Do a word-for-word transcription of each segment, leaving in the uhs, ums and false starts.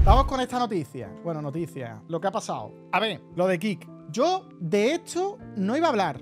Vamos con esta noticia. Bueno, noticia. Lo que ha pasado. A ver, lo de Kik. Yo, de esto, no iba a hablar.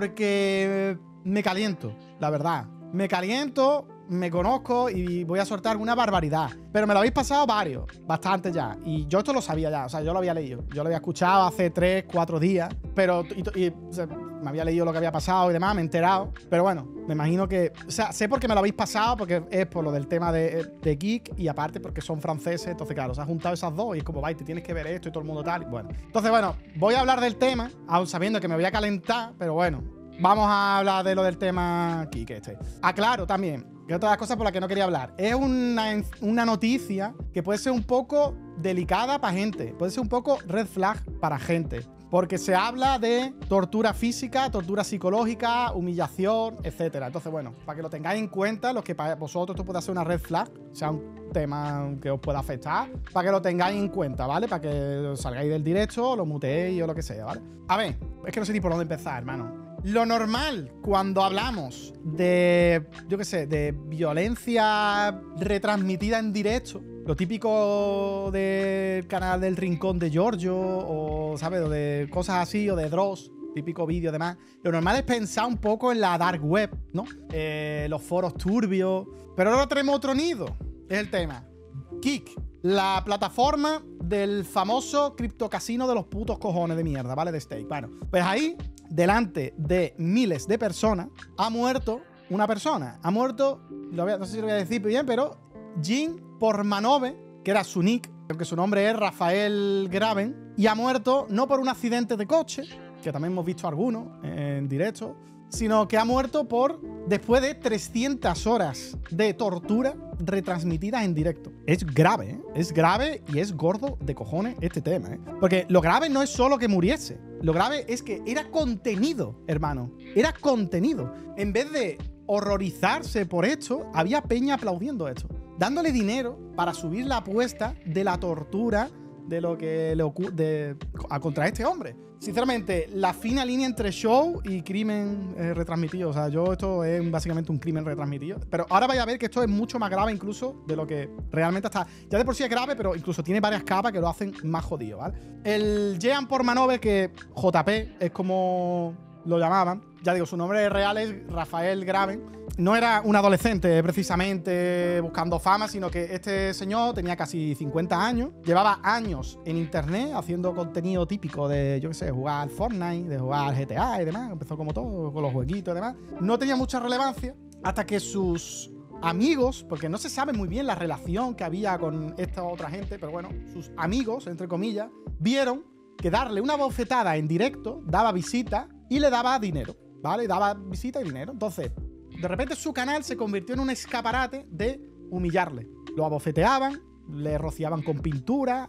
Porque me caliento, la verdad. Me caliento, me conozco y voy a soltar alguna barbaridad. Pero me lo habéis pasado varios, bastante ya. Y yo esto lo sabía ya, o sea, yo lo había leído. Yo lo había escuchado hace tres, cuatro días. Pero y, y, o sea, me había leído lo que había pasado y demás, me he enterado. Pero bueno, me imagino que... O sea, sé por qué me lo habéis pasado, porque es por lo del tema de, de Kik y aparte porque son franceses. Entonces, claro, se han juntado esas dos y es como, vai, te tienes que ver esto y todo el mundo tal. Y bueno, entonces, bueno, voy a hablar del tema, aún sabiendo que me voy a calentar, pero bueno, vamos a hablar de lo del tema Kik este. Aclaro también que otra de las cosas por las que no quería hablar. Es una, una noticia que puede ser un poco delicada para gente. Puede ser un poco red flag para gente. Porque se habla de tortura física, tortura psicológica, humillación, etcétera. Entonces, bueno, para que lo tengáis en cuenta, los que para vosotros esto pueda ser una red flag, sea un tema que os pueda afectar, para que lo tengáis en cuenta, ¿vale? Para que salgáis del directo, lo muteéis o lo que sea, ¿vale? A ver, es que no sé ni por dónde empezar, hermano. Lo normal cuando hablamos de, yo qué sé, de violencia retransmitida en directo, lo típico del canal del Rincón de Giorgio, o, ¿sabes? O de cosas así, o de Dross, típico vídeo y demás. Lo normal es pensar un poco en la dark web, ¿no? Eh, los foros turbios. Pero ahora tenemos otro nido, es el tema. Kik, la plataforma del famoso criptocasino de los putos cojones de mierda, ¿vale? De Stake. Bueno, pues ahí, delante de miles de personas, ha muerto una persona. Ha muerto, lo voy a, no sé si lo voy a decir bien, pero Jin Pormanove, que era su nick, porque su nombre es Rafael Graven, y ha muerto no por un accidente de coche, que también hemos visto algunos en directo, sino que ha muerto por después de trescientas horas de tortura retransmitidas en directo. Es grave, ¿eh? Es grave y es gordo de cojones este tema, ¿eh? Porque lo grave no es solo que muriese. Lo grave es que era contenido, hermano. Era contenido. En vez de horrorizarse por esto, había peña aplaudiendo esto, dándole dinero para subir la apuesta de la tortura de lo que le ocurre contra este hombre. Sinceramente, la fina línea entre show y crimen eh, retransmitido. O sea, yo esto es básicamente un crimen retransmitido. Pero ahora vais a ver que esto es mucho más grave incluso de lo que realmente está. Ya de por sí es grave, pero incluso tiene varias capas que lo hacen más jodido, ¿vale? El Jean Pormanove, que J P es como lo llamaban, ya digo, su nombre real es Rafael Graven. No era un adolescente precisamente buscando fama, sino que este señor tenía casi cincuenta años, llevaba años en internet haciendo contenido típico de, yo qué sé, jugar al Fortnite, de jugar al G T A y demás, empezó como todo, con los jueguitos y demás. No tenía mucha relevancia hasta que sus amigos, porque no se sabe muy bien la relación que había con esta otra gente, pero bueno, sus amigos, entre comillas, vieron que darle una bofetada en directo daba visita y le daba dinero, ¿vale? Daba visita y dinero. Entonces, de repente su canal se convirtió en un escaparate de humillarle. Lo abofeteaban, le rociaban con pintura,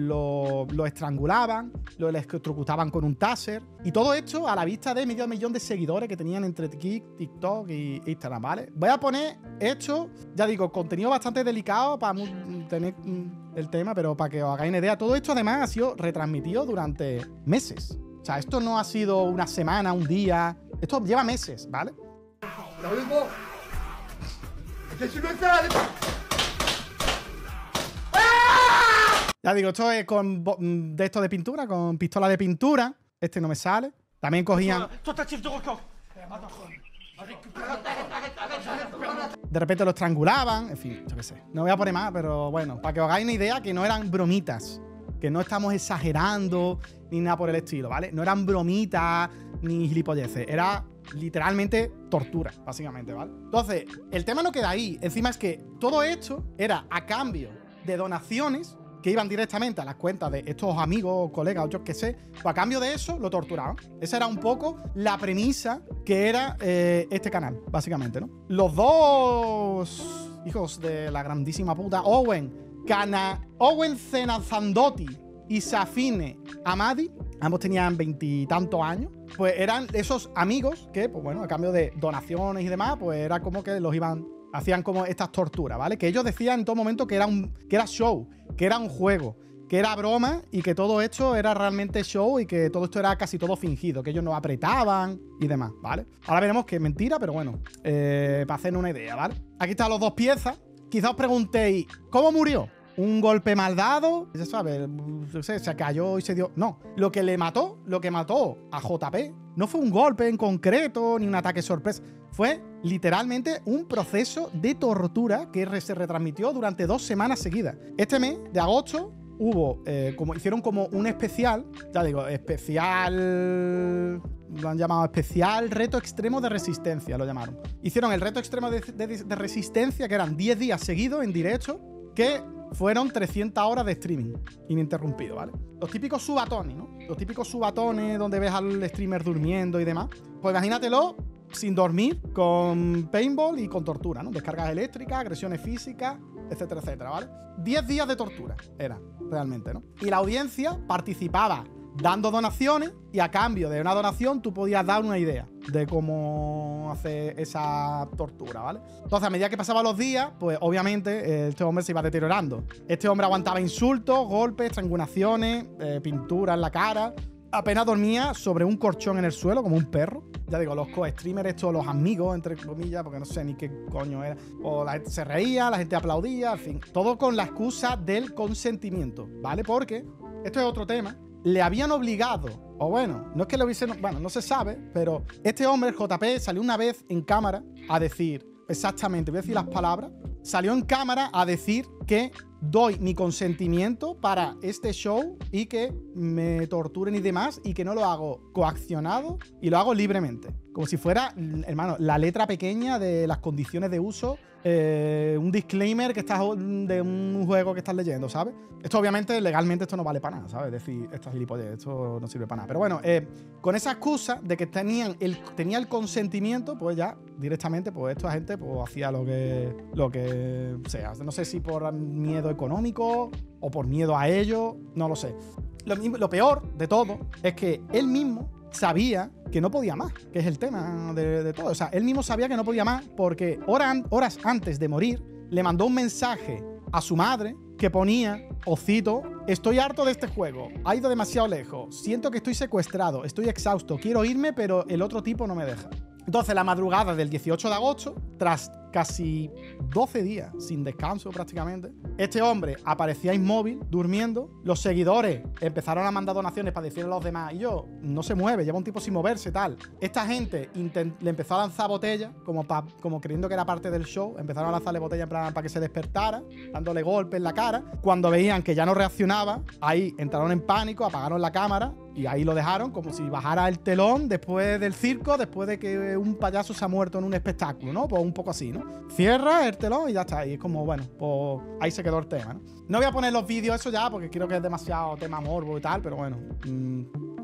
lo, lo estrangulaban, lo electrocutaban con un taser. Y todo esto a la vista de medio millón de seguidores que tenían entre Kik, TikTok y Instagram, ¿vale? Voy a poner esto, ya digo, contenido bastante delicado para tener el tema, pero para que os hagáis una idea. Todo esto además ha sido retransmitido durante meses. O sea, esto no ha sido una semana, un día. Esto lleva meses, ¿vale? Ya digo, esto es con de esto de pintura, con pistola de pintura. Este no me sale. También cogían... De repente lo estrangulaban. En fin, yo qué sé. No voy a poner más, pero bueno, para que os hagáis una idea que no eran bromitas. Que no estamos exagerando ni nada por el estilo, ¿vale? No eran bromitas ni gilipolleces. Era literalmente tortura, básicamente, ¿vale? Entonces, el tema no queda ahí. Encima es que todo esto era a cambio de donaciones que iban directamente a las cuentas de estos amigos, colegas o yo qué sé. Pues a cambio de eso, lo torturaban. Esa era un poco la premisa que era eh, este canal, básicamente, ¿no? Los dos hijos de la grandísima puta, Owen... Kana, Owen Zenazandotti y Safine Amadi, ambos tenían veintitantos años, pues eran esos amigos que, pues bueno, a cambio de donaciones y demás, pues era como que los iban, hacían como estas torturas, ¿vale? Que ellos decían en todo momento que era un, que era show, que era un juego, que era broma y que todo esto era realmente show y que todo esto era casi todo fingido, que ellos no apretaban y demás, ¿vale? Ahora veremos que es mentira, pero bueno, eh, para hacernos una idea, ¿vale? Aquí están las dos piezas. Quizás os preguntéis, ¿cómo murió? un golpe mal dado, ya sabes, no sé, se cayó y se dio... No, lo que le mató, lo que mató a J P no fue un golpe en concreto ni un ataque sorpresa. Fue literalmente un proceso de tortura que se retransmitió durante dos semanas seguidas. Este mes de agosto hubo, eh, como hicieron como un especial, ya digo, especial... Lo han llamado especial reto extremo de resistencia, lo llamaron. Hicieron el reto extremo de, de, de resistencia, que eran diez días seguidos en directo, que fueron trescientas horas de streaming ininterrumpido, ¿vale? Los típicos subatones, ¿no? Los típicos subatones donde ves al streamer durmiendo y demás. Pues imagínatelo sin dormir, con paintball y con tortura, ¿no? Descargas eléctricas, agresiones físicas, etcétera, etcétera, ¿vale? diez días de tortura era, realmente, ¿no? Y la audiencia participaba dando donaciones y a cambio de una donación tú podías dar una idea de cómo hacer esa tortura, ¿vale? Entonces, a medida que pasaban los días, pues obviamente este hombre se iba deteriorando. Este hombre aguantaba insultos, golpes, estrangulaciones, eh, pintura en la cara. Apenas dormía sobre un colchón en el suelo, como un perro. Ya digo, los co-streamers, estos, los amigos, entre comillas, porque no sé ni qué coño era. O la gente se reía, la gente aplaudía, en fin. Todo con la excusa del consentimiento, ¿vale? Porque esto es otro tema. Le habían obligado, o bueno, no es que le hubiesen, bueno, no se sabe, pero este hombre, el J P, salió una vez en cámara a decir, exactamente, voy a decir las palabras, salió en cámara a decir que doy mi consentimiento para este show y que me torturen y demás, y que no lo hago coaccionado y lo hago libremente. Como si fuera, hermano, la letra pequeña de las condiciones de uso, eh, un disclaimer que estás de un juego que estás leyendo, ¿sabes? Esto obviamente, legalmente, esto no vale para nada, ¿sabes? Es decir, esto es gilipollez, esto no sirve para nada. Pero bueno, eh, con esa excusa de que tenían el, tenía el consentimiento, pues ya directamente, pues esta gente pues hacía lo que, lo que sea. No sé si por miedo económico o por miedo a ello, no lo sé. Lo, lo peor de todo es que él mismo sabía que no podía más, que es el tema de, de todo. O sea, él mismo sabía que no podía más porque horas, horas antes de morir le mandó un mensaje a su madre que ponía, os cito, estoy harto de este juego, ha ido demasiado lejos, siento que estoy secuestrado, estoy exhausto, quiero irme pero el otro tipo no me deja. Entonces, la madrugada del dieciocho de agosto, tras casi doce días sin descanso prácticamente, este hombre aparecía inmóvil, durmiendo. Los seguidores empezaron a mandar donaciones para decirle a los demás, y yo, no se mueve, lleva un tipo sin moverse, tal. Esta gente le empezó a lanzar botellas, como, pa, como creyendo que era parte del show. Empezaron a lanzarle botellas para que se despertara, dándole golpes en la cara. Cuando veían que ya no reaccionaba, ahí entraron en pánico, apagaron la cámara, y ahí lo dejaron como si bajara el telón después del circo, después de que un payaso se ha muerto en un espectáculo, ¿no? Pues un poco así, ¿no? Cierra el telón y ya está. Y es como, bueno, pues ahí se quedó el tema, ¿no? No voy a poner los vídeos eso ya porque creo que es demasiado tema morbo y tal, pero bueno. Mmm,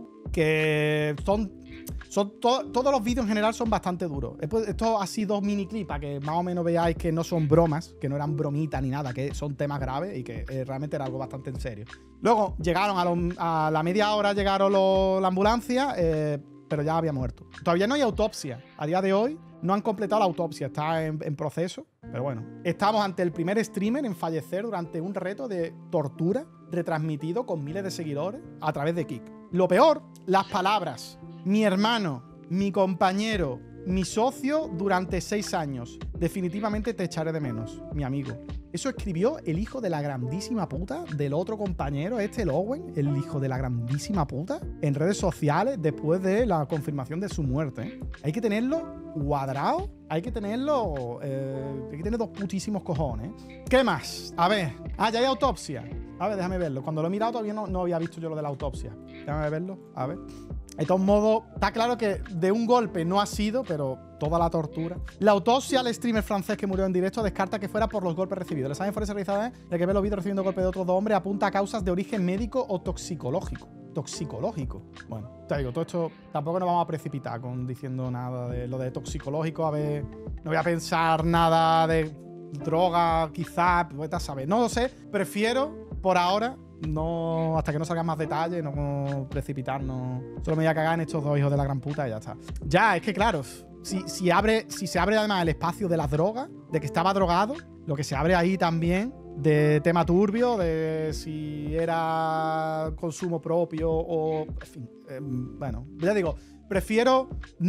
que son... son to todos los vídeos en general son bastante duros. Esto ha sido dos mini clips para que más o menos veáis que no son bromas, que no eran bromitas ni nada, que son temas graves y que eh, realmente era algo bastante en serio. Luego llegaron a, lo, a la media hora, llegaron lo, la ambulancia, eh, pero ya había muerto. Todavía no hay autopsia. A día de hoy no han completado la autopsia, está en, en proceso. Pero bueno, estamos ante el primer streamer en fallecer durante un reto de tortura retransmitido con miles de seguidores a través de Kick. Lo peor, las palabras. Mi hermano, mi compañero, mi socio durante seis años. Definitivamente te echaré de menos, mi amigo. Eso escribió el hijo de la grandísima puta del otro compañero, este, el Owen, el hijo de la grandísima puta, en redes sociales después de la confirmación de su muerte, ¿eh? Hay que tenerlo cuadrado, hay que tenerlo... Eh, hay que tener dos putísimos cojones. ¿Qué más? A ver. Ah, ya hay autopsia. A ver, déjame verlo. Cuando lo he mirado todavía no, no había visto yo lo de la autopsia. Déjame verlo. A ver. De todos modos, está claro que de un golpe no ha sido, pero toda la tortura. La autopsia al streamer francés que murió en directo descarta que fuera por los golpes recibidos. El examen forense realizado es el que ve los vídeos recibiendo golpes de otros dos hombres apunta a causas de origen médico o toxicológico. Toxicológico. Bueno, te digo, todo esto tampoco nos vamos a precipitar con diciendo nada de lo de toxicológico. A ver, no voy a pensar nada de droga, quizás, pues, ¿sabes? No lo sé. Prefiero, por ahora, no, hasta que no salgan más detalles, no precipitarnos. Solo me voy a cagar en estos dos hijos de la gran puta y ya está. Ya, es que claro, si, si, abre, si se abre además el espacio de las drogas, de que estaba drogado, lo que se abre ahí también de tema turbio, de si era consumo propio o... En fin, eh, bueno, ya digo, prefiero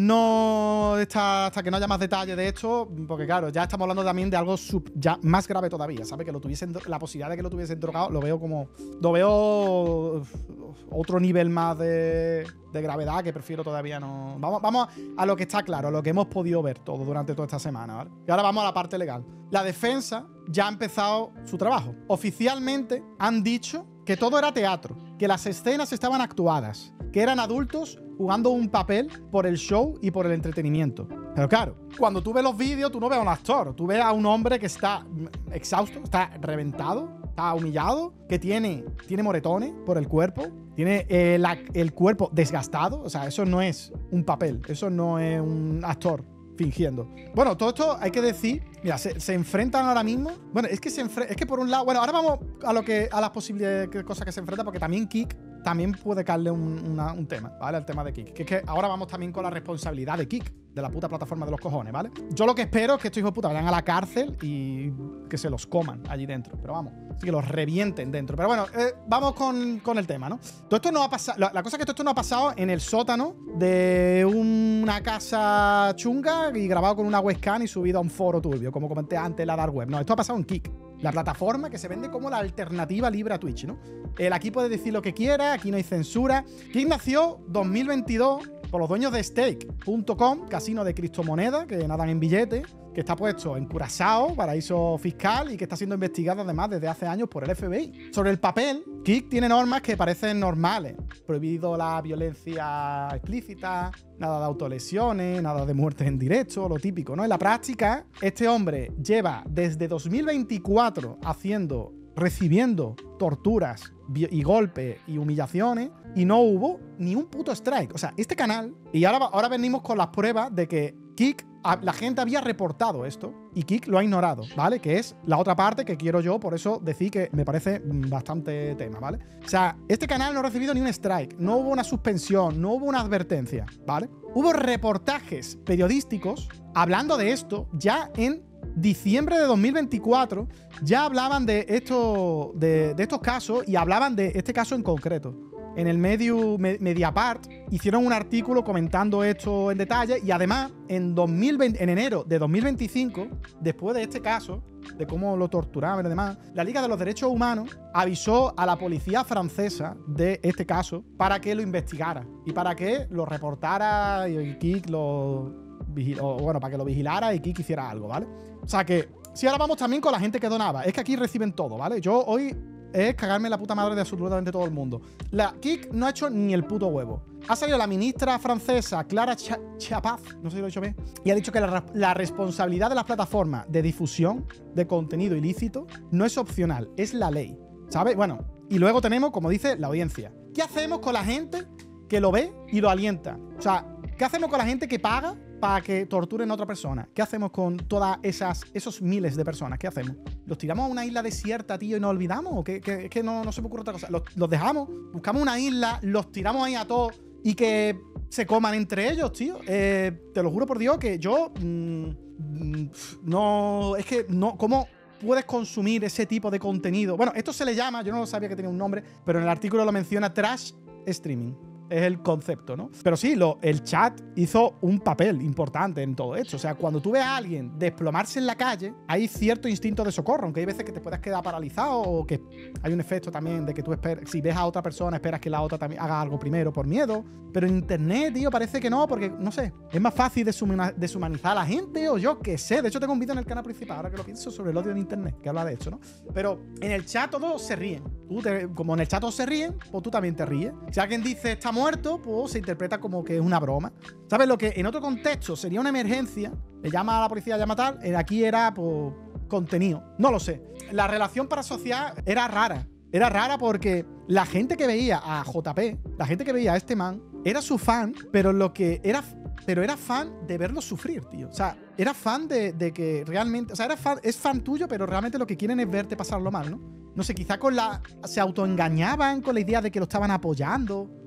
no estar hasta que no haya más detalle de esto, porque claro, ya estamos hablando también de algo sub, ya más grave todavía, ¿sabes? Que lo tuviesen, la posibilidad de que lo tuviesen drogado, lo veo como... Lo veo otro nivel más de, de gravedad que prefiero todavía no... Vamos, vamos a lo que está claro, a lo que hemos podido ver todo durante toda esta semana, ¿vale? Y ahora vamos a la parte legal. La defensa ya ha empezado su trabajo. Oficialmente han dicho que todo era teatro, que las escenas estaban actuadas, que eran adultos jugando un papel por el show y por el entretenimiento. Pero claro, cuando tú ves los vídeos, tú no ves a un actor, tú ves a un hombre que está exhausto, está reventado, está humillado, que tiene, tiene moretones por el cuerpo, tiene eh, la, el cuerpo desgastado. O sea, eso no es un papel, eso no es un actor fingiendo. Bueno, todo esto hay que decir, mira, se, se enfrentan ahora mismo. Bueno, es que se enfre es que por un lado, bueno, ahora vamos a lo que a las posibles cosas que se enfrentan, porque también Kik también puede caerle un, una, un tema, ¿vale? El tema de Kik. Que es que ahora vamos también con la responsabilidad de Kik, de la puta plataforma de los cojones, ¿vale? Yo lo que espero es que estos hijos de puta vayan a la cárcel y que se los coman allí dentro. Pero vamos, sí que los revienten dentro. Pero bueno, eh, vamos con, con el tema, ¿no? Todo esto no ha pasado. La, la cosa es que todo esto no ha pasado en el sótano de una casa chunga y grabado con una webcam y subido a un foro turbio, como comenté antes en la dark web. No, esto ha pasado en Kik, la plataforma que se vende como la alternativa libre a Twitch, ¿no? El aquí puede decir lo que quiera, aquí no hay censura. Kik nació dos mil veintidós por los dueños de stake punto com, casino de criptomonedas que nadan en billetes, que está puesto en Curazao, paraíso fiscal, y que está siendo investigado además desde hace años por el F B I. Sobre el papel, Kik tiene normas que parecen normales. Prohibido la violencia explícita, nada de autolesiones, nada de muertes en directo, lo típico, ¿no? En la práctica, este hombre lleva desde dos mil veinticuatro haciendo, recibiendo torturas y golpes y humillaciones, y no hubo ni un puto strike. O sea, este canal, y ahora, ahora venimos con las pruebas de que Kik, la gente había reportado esto y Kik lo ha ignorado, ¿vale? Que es la otra parte que quiero yo, por eso decir que me parece bastante tema, ¿vale? O sea, este canal no ha recibido ni un strike, no hubo una suspensión, no hubo una advertencia, ¿vale? Hubo reportajes periodísticos hablando de esto ya en diciembre de dos mil veinticuatro. Ya hablaban de, esto, de, de estos casos y hablaban de este caso en concreto. En el medio Mediapart hicieron un artículo comentando esto en detalle, y además en, dos mil veinte, en enero de dos mil veinticinco, después de este caso, de cómo lo torturaban y demás, la Liga de los Derechos Humanos avisó a la policía francesa de este caso para que lo investigara y para que lo reportara y Kik lo... O, bueno, para que lo vigilara y Kik hiciera algo, ¿vale? O sea que, si ahora vamos también con la gente que donaba, es que aquí reciben todo, ¿vale? Yo hoy es cagarme la puta madre de absolutamente todo el mundo. La Kik no ha hecho ni el puto huevo. Ha salido la ministra francesa Clara Chapaz, no sé si lo he dicho bien, y ha dicho que la, la responsabilidad de las plataformas de difusión de contenido ilícito no es opcional, es la ley, ¿sabes? Bueno, y luego tenemos, como dice, la audiencia. ¿Qué hacemos con la gente que lo ve y lo alienta? O sea, ¿qué hacemos con la gente que paga para que torturen a otra persona? ¿Qué hacemos con todas esas esos miles de personas? ¿Qué hacemos? ¿Los tiramos a una isla desierta, tío, y nos olvidamos? ¿O qué, qué, qué no, no se me ocurre otra cosa? ¿Los, los dejamos? ¿Buscamos una isla? ¿Los tiramos ahí a todos y que se coman entre ellos, tío? Eh, te lo juro por Dios que yo... Mmm, no... Es que no... ¿Cómo puedes consumir ese tipo de contenido? Bueno, esto se le llama... Yo no lo sabía que tenía un nombre, pero en el artículo lo menciona trash streaming. Es el concepto, ¿no? Pero sí, lo, el chat hizo un papel importante en todo esto. O sea, cuando tú ves a alguien desplomarse en la calle, hay cierto instinto de socorro, aunque hay veces que te puedas quedar paralizado o que hay un efecto también de que tú esperas, si ves a otra persona, esperas que la otra también haga algo primero por miedo. Pero en internet, tío, parece que no, porque, no sé, es más fácil deshumanizar a la gente o yo qué sé. De hecho, tengo un vídeo en el canal principal, ahora que lo pienso, sobre el odio en internet, que habla de esto, ¿no? Pero en el chat todos se ríen. Tú te, como en el chat todos se ríen, pues tú también te ríes. Si alguien dice está muerto, pues se interpreta como que es una broma. ¿Sabes? Lo que en otro contexto sería una emergencia, le llama a la policía, llama tal, aquí era, pues, contenido. No lo sé. La relación parasocial era rara. Era rara porque la gente que veía a J P, la gente que veía a este man, era su fan, pero lo que era... Pero era fan de verlo sufrir, tío. O sea, era fan de, de que realmente... O sea, era fan, es fan tuyo, pero realmente lo que quieren es verte pasarlo mal, ¿no? No sé, quizá con la... Se autoengañaban con la idea de que lo estaban apoyando.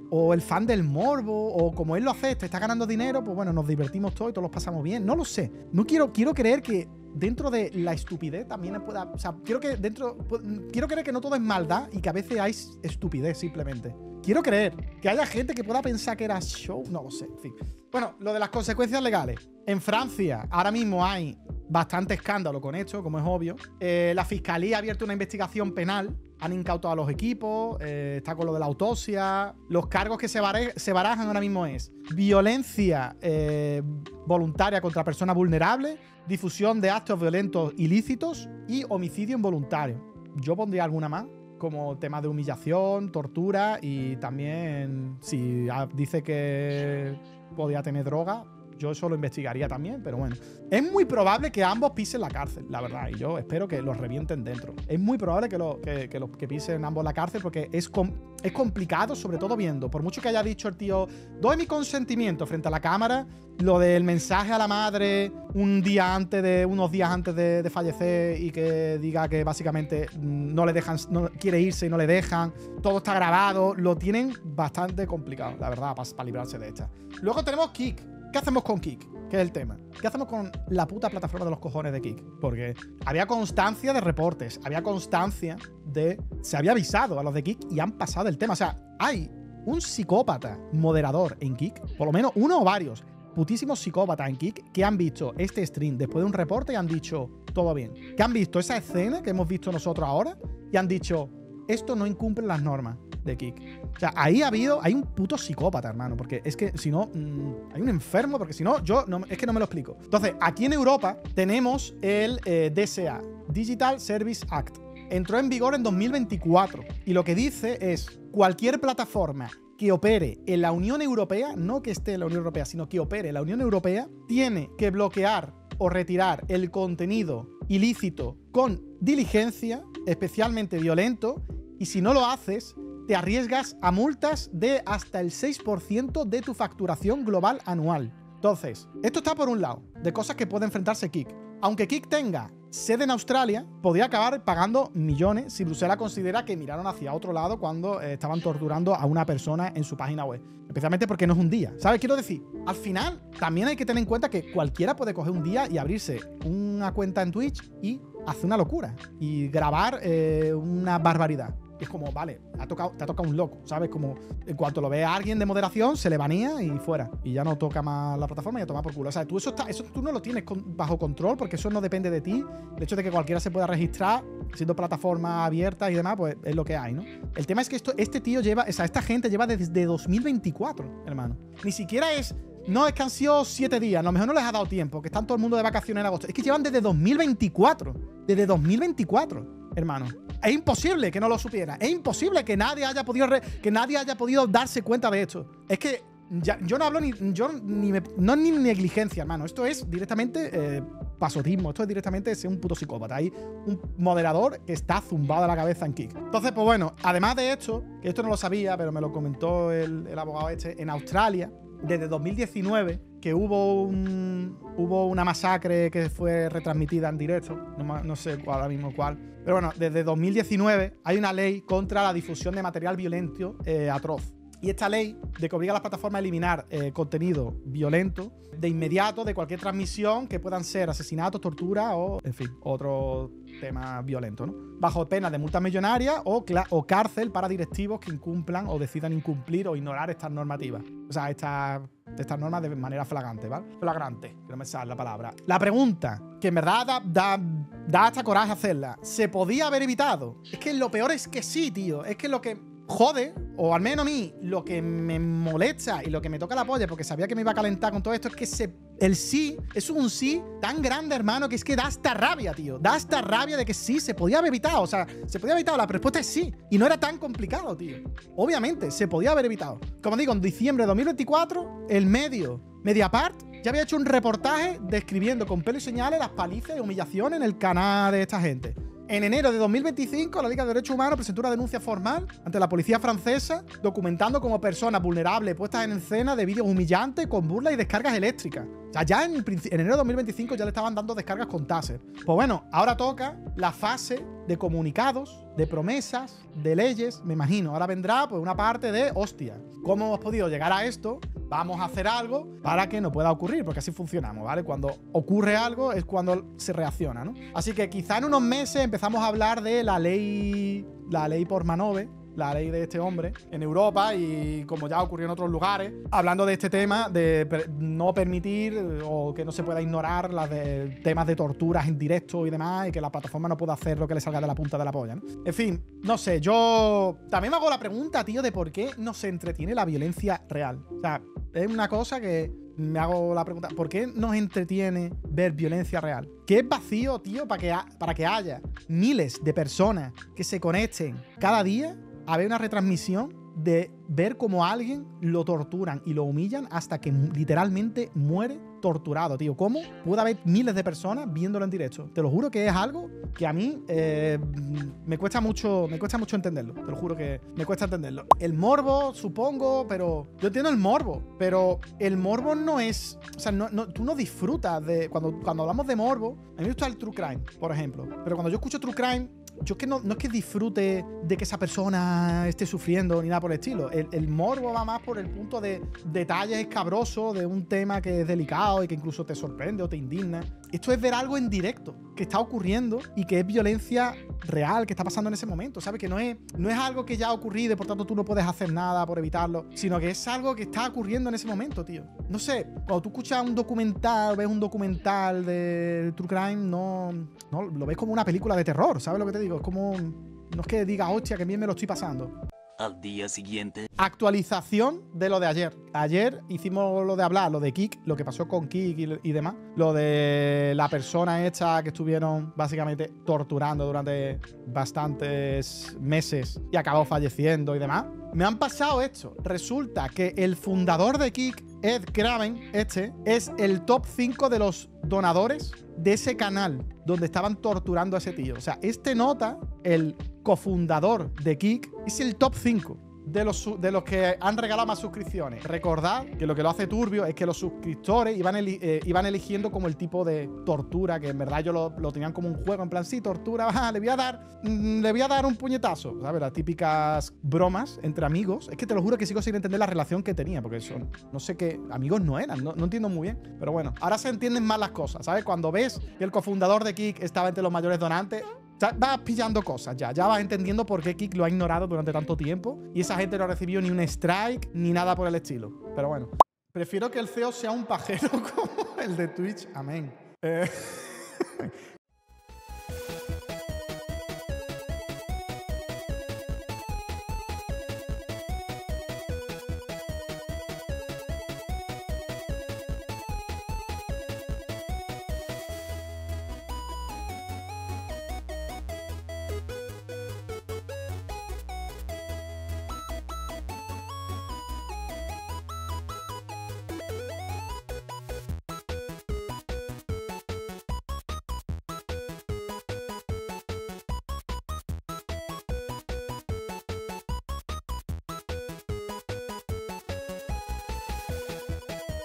o el fan del morbo, o como él lo hace, te está ganando dinero, pues bueno, nos divertimos todos y todos los pasamos bien. No lo sé. No quiero, quiero creer que dentro de la estupidez también pueda... O sea, quiero que dentro... Quiero creer que no todo es maldad y que a veces hay estupidez simplemente. Quiero creer que haya gente que pueda pensar que era show. No lo sé, en fin. Bueno, lo de las consecuencias legales. En Francia ahora mismo hay bastante escándalo con esto, como es obvio. Eh, la fiscalía ha abierto una investigación penal. Han incautado a los equipos, eh, está con lo de la autopsia. Los cargos que se, se barajan ahora mismo es violencia eh, voluntaria contra personas vulnerables, difusión de actos violentos ilícitos y homicidio involuntario. Yo pondría alguna más, como temas de humillación, tortura y también si dice que podía tener droga, yo eso lo investigaría también, pero bueno. Es muy probable que ambos pisen la cárcel, la verdad, y yo espero que los revienten dentro. Es muy probable que, lo, que, que, lo, que pisen ambos la cárcel porque es, com es complicado, sobre todo viendo, por mucho que haya dicho el tío, doy mi consentimiento frente a la cámara, lo del mensaje a la madre un día antes de, unos días antes de, de fallecer y que diga que básicamente no le dejan, no, quiere irse y no le dejan, todo está grabado, lo tienen bastante complicado, la verdad, para pa librarse de esta. Luego tenemos Kick. ¿Qué hacemos con Kick? ¿Qué es el tema? ¿Qué hacemos con la puta plataforma de los cojones de Kick? Porque había constancia de reportes, había constancia de... Se había avisado a los de Kick y han pasado el tema. O sea, hay un psicópata moderador en Kick, por lo menos uno o varios, putísimos psicópatas en Kick que han visto este stream después de un reporte y han dicho, todo bien. Que han visto esa escena que hemos visto nosotros ahora y han dicho, esto no incumple las normas de Kick. O sea, ahí ha habido, hay un puto psicópata, hermano, porque es que si no, mmm, hay un enfermo, porque si no, yo, no, es que no me lo explico. Entonces, aquí en Europa tenemos el eh, D S A, Digital Service Act. Entró en vigor en dos mil veinticuatro y lo que dice es, cualquier plataforma que opere en la Unión Europea, no que esté en la Unión Europea, sino que opere en la Unión Europea, tiene que bloquear o retirar el contenido ilícito con diligencia, especialmente violento, y si no lo haces, te arriesgas a multas de hasta el seis por ciento de tu facturación global anual. Entonces, esto está por un lado, de cosas que puede enfrentarse Kick. Aunque Kick tenga sede en Australia, podría acabar pagando millones si Bruselas considera que miraron hacia otro lado cuando eh, estaban torturando a una persona en su página web. Especialmente porque no es un día. ¿Sabes? Quiero decir, al final también hay que tener en cuenta que cualquiera puede coger un día y abrirse una cuenta en Twitch y hacer una locura y grabar eh, una barbaridad. Es como, vale, ha tocado, te ha tocado un loco, ¿sabes? Como en cuanto lo ve a alguien de moderación, se le banea y fuera. Y ya no toca más la plataforma y a tomar por culo. O sea, tú eso, está, eso tú no lo tienes con, bajo control porque eso no depende de ti. El hecho de que cualquiera se pueda registrar siendo plataformas abiertas y demás, pues es lo que hay, ¿no? El tema es que esto, este tío lleva, o sea, esta gente lleva desde dos mil veinticuatro, hermano. Ni siquiera es... No, es que han sido siete días. A lo mejor no les ha dado tiempo, que están todo el mundo de vacaciones en agosto. Es que llevan desde dos mil veinticuatro. Desde dos mil veinticuatro, hermano. Es imposible que no lo supiera. Es imposible que nadie haya podido, re que nadie haya podido darse cuenta de esto. Es que ya, yo no hablo ni... Yo ni me, no es ni negligencia, hermano. Esto es directamente eh, pasotismo. Esto es directamente ser un puto psicópata. Hay un moderador que está zumbado a la cabeza en Kick. Entonces, pues bueno, además de esto, que esto no lo sabía, pero me lo comentó el, el abogado este, en Australia, desde dos mil diecinueve, que hubo un, hubo una masacre que fue retransmitida en directo, no, no sé cuál, ahora mismo cuál, pero bueno, desde dos mil diecinueve hay una ley contra la difusión de material violento eh, atroz. Y esta ley de que obliga a las plataformas a eliminar eh, contenido violento de inmediato de cualquier transmisión que puedan ser asesinatos, tortura o, en fin, otro tema violento, ¿no? Bajo pena de multa millonaria o, o cárcel para directivos que incumplan o decidan incumplir o ignorar estas normativas. O sea, estas, estas normas de manera flagrante, ¿vale? Flagrante, que no me sale la palabra. La pregunta, que en verdad da, da, da hasta coraje hacerla, ¿se podía haber evitado? Es que lo peor es que sí, tío. Es que lo que... jode, o al menos a mí, lo que me molesta y lo que me toca la polla, porque sabía que me iba a calentar con todo esto, es que se, el sí es un sí tan grande, hermano, que es que da hasta rabia, tío. Da hasta rabia de que sí, se podía haber evitado. O sea, se podía haber evitado. La respuesta es sí. Y no era tan complicado, tío. Obviamente, se podía haber evitado. Como digo, en diciembre de dos mil veinticuatro, el medio Mediapart ya había hecho un reportaje describiendo con pelo y señales las palizas y humillaciones en el canal de esta gente. En enero de dos mil veinticinco, la Liga de Derechos Humanos presentó una denuncia formal ante la policía francesa, documentando como personas vulnerables puestas en escena de vídeos humillantes con burlas y descargas eléctricas. O sea, ya en, en enero de dos mil veinticinco ya le estaban dando descargas con Taser. Pues bueno, ahora toca la fase de comunicados, de promesas, de leyes, me imagino. Ahora vendrá pues una parte de, hostia, ¿cómo hemos podido llegar a esto? Vamos a hacer algo para que no pueda ocurrir, porque así funcionamos, ¿vale? Cuando ocurre algo es cuando se reacciona, ¿no? Así que quizá en unos meses empezamos a hablar de la ley, la ley Portmanove, la ley de este hombre en Europa y como ya ocurrió en otros lugares, hablando de este tema de per no permitir o que no se pueda ignorar las de temas de torturas en directo y demás y que la plataforma no pueda hacer lo que le salga de la punta de la polla, ¿no? En fin, no sé, yo también me hago la pregunta, tío, de por qué no se entretiene la violencia real. O sea, es una cosa que me hago la pregunta, ¿por qué nos entretiene ver violencia real? ¿Qué es vacío, tío, para que, para que haya miles de personas que se conecten cada día a ver una retransmisión de ver cómo a alguien lo torturan y lo humillan hasta que literalmente muere torturado, tío? ¿Cómo puede haber miles de personas viéndolo en directo? Te lo juro que es algo que a mí eh, me cuesta mucho, me cuesta mucho entenderlo. Te lo juro que me cuesta entenderlo. El morbo, supongo, pero yo entiendo el morbo, pero el morbo no es, o sea, no, no, tú no disfrutas de cuando, cuando hablamos de morbo. A mí me gusta el true crime, por ejemplo, pero cuando yo escucho true crime, yo es que no, no es que disfrute de que esa persona esté sufriendo ni nada por el estilo. El, el morbo va más por el punto de detalles escabrosos de un tema que es delicado y que incluso te sorprende o te indigna. Esto es ver algo en directo que está ocurriendo y que es violencia real que está pasando en ese momento, ¿sabes? Que no es, no es algo que ya ha ocurrido y por tanto tú no puedes hacer nada por evitarlo, sino que es algo que está ocurriendo en ese momento, tío. No sé, cuando tú escuchas un documental, ves un documental de True Crime, no, no lo ves como una película de terror, ¿sabes lo que te digo? Es como, no es que diga, hostia, que bien me lo estoy pasando. Al día siguiente. Actualización de lo de ayer. Ayer hicimos lo de hablar, lo de Kik, lo que pasó con Kik y, y demás. Lo de la persona esta que estuvieron básicamente torturando durante bastantes meses y acabó falleciendo y demás. Me han pasado esto. Resulta que el fundador de Kik, Ed Craven, este, es el top cinco de los donadores de ese canal donde estaban torturando a ese tío. O sea, este nota, el cofundador de Kik, es el top cinco de los, de los que han regalado más suscripciones. Recordad que lo que lo hace turbio es que los suscriptores iban, eli eh, iban eligiendo como el tipo de tortura, que en verdad ellos lo, lo tenían como un juego, en plan, sí, tortura, ah, le voy a dar mm, le voy a dar un puñetazo, ¿sabes? Las típicas bromas entre amigos. Es que te lo juro que sigo sin entender la relación que tenía, porque son, no sé qué, amigos no eran, no, no entiendo muy bien, pero bueno, ahora se entienden más las cosas, ¿sabes? Cuando ves que el cofundador de Kik estaba entre los mayores donantes, vas pillando cosas ya, ya vas entendiendo por qué Kik lo ha ignorado durante tanto tiempo y esa gente no ha recibido ni un strike ni nada por el estilo. Pero bueno, prefiero que el C E O sea un pajero como el de Twitch. Amén. Eh,